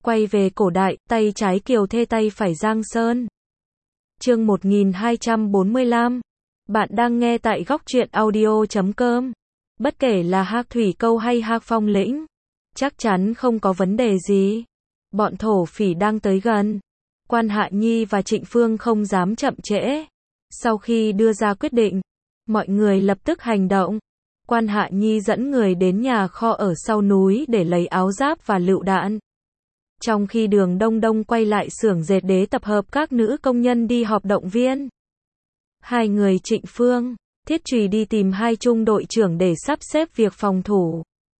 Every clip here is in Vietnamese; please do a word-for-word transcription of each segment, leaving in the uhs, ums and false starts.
Quay về cổ đại, tay trái Kiều Thê tay phải Giang Sơn. Chương một nghìn hai trăm bốn mươi lăm. Bạn đang nghe tại góc truyện audio chấm com. Bất kể là Hạc Thủy Câu hay Hạc Phong Lĩnh, chắc chắn không có vấn đề gì. Bọn thổ phỉ đang tới gần. Quan Hạ Nhi và Trịnh Phương không dám chậm trễ. Sau khi đưa ra quyết định, mọi người lập tức hành động. Quan Hạ Nhi dẫn người đến nhà kho ở sau núi để lấy áo giáp và lựu đạn. Trong khi Đường Đông Đông quay lại xưởng dệt đế tập hợp các nữ công nhân đi họp động viên. Hai người Trịnh Phương, Thiết Trùy đi tìm hai trung đội trưởng để sắp xếp việc phòng thủ.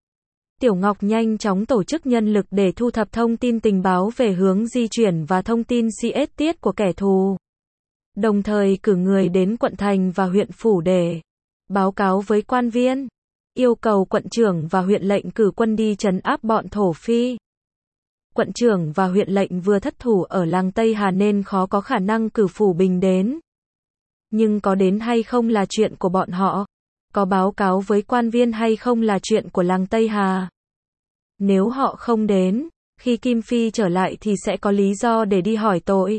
Tiểu Ngọc nhanh chóng tổ chức nhân lực để thu thập thông tin tình báo về hướng di chuyển và thông tin xê ét tiết của kẻ thù. Đồng thời cử người đến quận thành và huyện phủ để báo cáo với quan viên, yêu cầu quận trưởng và huyện lệnh cử quân đi trấn áp bọn thổ phi. Quận trưởng và huyện lệnh vừa thất thủ ở làng Tây Hà nên khó có khả năng cử Phủ Bình đến. Nhưng có đến hay không là chuyện của bọn họ, có báo cáo với quan viên hay không là chuyện của làng Tây Hà. Nếu họ không đến, khi Kim Phi trở lại thì sẽ có lý do để đi hỏi tội.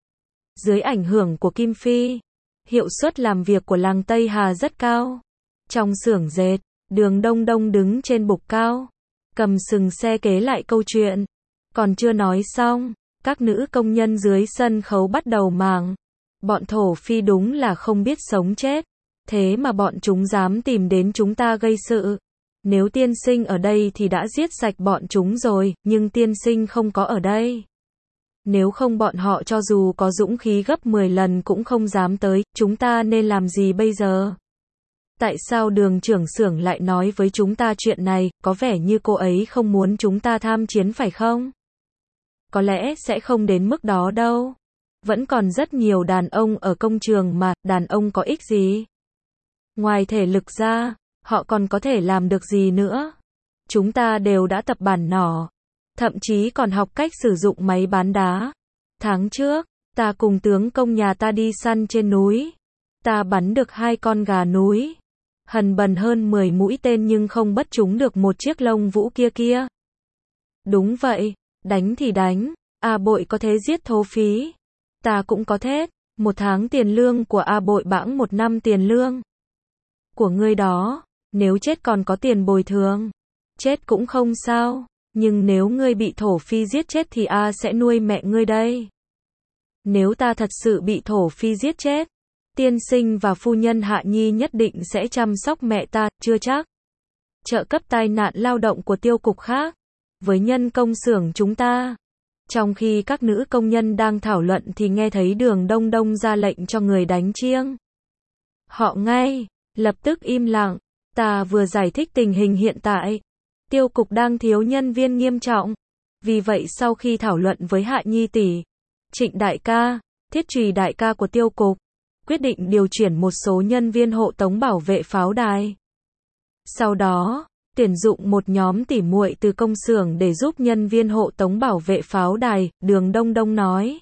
Dưới ảnh hưởng của Kim Phi, hiệu suất làm việc của làng Tây Hà rất cao. Trong xưởng dệt, Đường Đông Đông đứng trên bục cao, cầm sừng xe kế lại câu chuyện. Còn chưa nói xong, các nữ công nhân dưới sân khấu bắt đầu màng. Bọn thổ phi đúng là không biết sống chết. Thế mà bọn chúng dám tìm đến chúng ta gây sự. Nếu tiên sinh ở đây thì đã giết sạch bọn chúng rồi, nhưng tiên sinh không có ở đây. Nếu không bọn họ cho dù có dũng khí gấp mười lần cũng không dám tới, chúng ta nên làm gì bây giờ? Tại sao Đường trưởng xưởng lại nói với chúng ta chuyện này, có vẻ như cô ấy không muốn chúng ta tham chiến phải không? Có lẽ sẽ không đến mức đó đâu. Vẫn còn rất nhiều đàn ông ở công trường mà, đàn ông có ích gì? Ngoài thể lực ra, họ còn có thể làm được gì nữa? Chúng ta đều đã tập bản nỏ, thậm chí còn học cách sử dụng máy bán đá. Tháng trước, ta cùng tướng công nhà ta đi săn trên núi. Ta bắn được hai con gà núi. Hần bần hơn mười mũi tên nhưng không bắt trúng được một chiếc lông vũ kia kia. Đúng vậy, đánh thì đánh. A Bội có thế giết thổ phí. Ta cũng có thế. Một tháng tiền lương của A Bội bẵng một năm tiền lương của ngươi đó. Nếu chết còn có tiền bồi thường. Chết cũng không sao. Nhưng nếu ngươi bị thổ phi giết chết thì A sẽ nuôi mẹ ngươi đây. Nếu ta thật sự bị thổ phi giết chết, tiên sinh và phu nhân Hạ Nhi nhất định sẽ chăm sóc mẹ ta, chưa chắc. Trợ cấp tai nạn lao động của tiêu cục khác, với nhân công xưởng chúng ta. Trong khi các nữ công nhân đang thảo luận thì nghe thấy Đường Đông Đông ra lệnh cho người đánh chiêng. Họ ngay, lập tức im lặng. Ta vừa giải thích tình hình hiện tại. Tiêu cục đang thiếu nhân viên nghiêm trọng. Vì vậy sau khi thảo luận với Hạ Nhi tỷ, Trịnh đại ca, Thiết Trùy đại ca của tiêu cục, quyết định điều chuyển một số nhân viên hộ tống bảo vệ pháo đài. Sau đó, tuyển dụng một nhóm tỉ muội từ công xưởng để giúp nhân viên hộ tống bảo vệ pháo đài, Đường Đông Đông nói.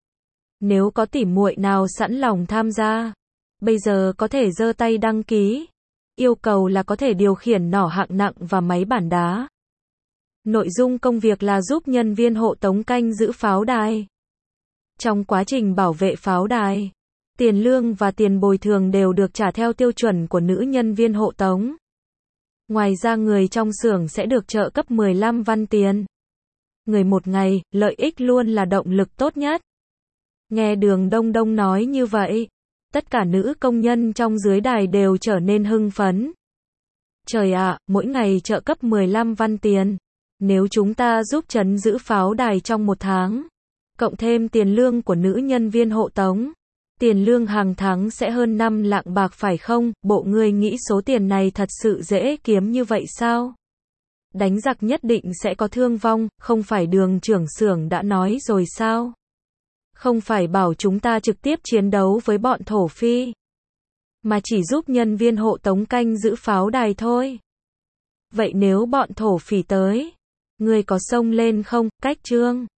Nếu có tỉ muội nào sẵn lòng tham gia, bây giờ có thể giơ tay đăng ký. Yêu cầu là có thể điều khiển nỏ hạng nặng và máy bản đá. Nội dung công việc là giúp nhân viên hộ tống canh giữ pháo đài. Trong quá trình bảo vệ pháo đài, tiền lương và tiền bồi thường đều được trả theo tiêu chuẩn của nữ nhân viên hộ tống. Ngoài ra người trong xưởng sẽ được trợ cấp mười lăm văn tiền. Người một ngày, lợi ích luôn là động lực tốt nhất. Nghe Đường Đông Đông nói như vậy, tất cả nữ công nhân trong dưới đài đều trở nên hưng phấn. Trời ạ, mỗi ngày trợ cấp mười lăm văn tiền. Nếu chúng ta giúp trấn giữ pháo đài trong một tháng, cộng thêm tiền lương của nữ nhân viên hộ tống, tiền lương hàng tháng sẽ hơn năm lạng bạc phải không? Bộ ngươi nghĩ số tiền này thật sự dễ kiếm như vậy sao? Đánh giặc nhất định sẽ có thương vong, không phải Đường trưởng xưởng đã nói rồi sao? Không phải bảo chúng ta trực tiếp chiến đấu với bọn thổ phi, mà chỉ giúp nhân viên hộ tống canh giữ pháo đài thôi. Vậy nếu bọn thổ phỉ tới, ngươi có xông lên không? Cách chương